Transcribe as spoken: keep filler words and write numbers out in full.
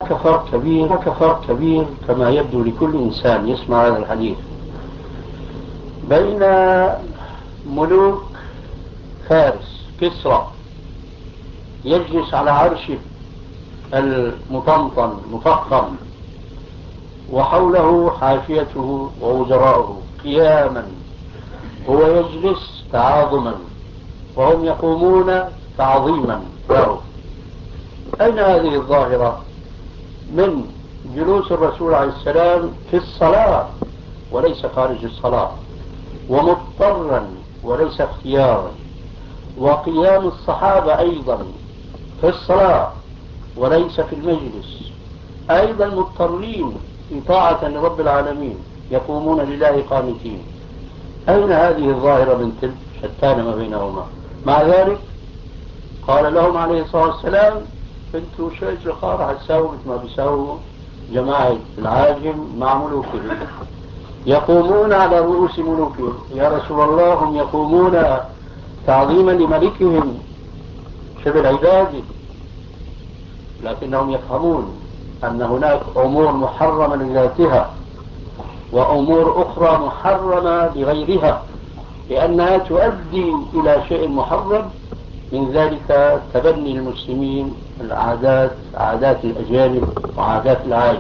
فرق كبير فرق كبير كما يبدو لكل إنسان يسمع هذا الحديث بين ملوك فارس كسرى يجلس على عرشه المطمطم مفخم وحوله حاشيته ووزراؤه قياما، هو يجلس تعاظما وهم يقومون تعظيما له. أين هذه الظاهرة من جلوس الرسول عليه السلام في الصلاة وليس خارج الصلاة، ومضطرا وليس اختيارا، وقيام الصحابة أيضا في الصلاة وليس في المجلس، أيضا مضطرين طاعة لرب العالمين يقومون لله قانتين. أين هذه الظاهرة من تلك؟ شتان ما بينهما. مع ذلك قال لهم عليه الصلاة والسلام انتوا شوية رخاء راح تساووا مثل ما بيساووا جماعة العاجم مع ملوكهم، يقومون على رؤوس ملوكهم. يا رسول الله هم يقومون تعظيما لملكهم شبه العباد، لكنهم يفهمون أن هناك أمور محرمة لذاتها وأمور أخرى محرمة لغيرها، لأنها تؤدي إلى شيء محرم، من ذلك تبني المسلمين العادات عادات الأجانب وعادات العاجم.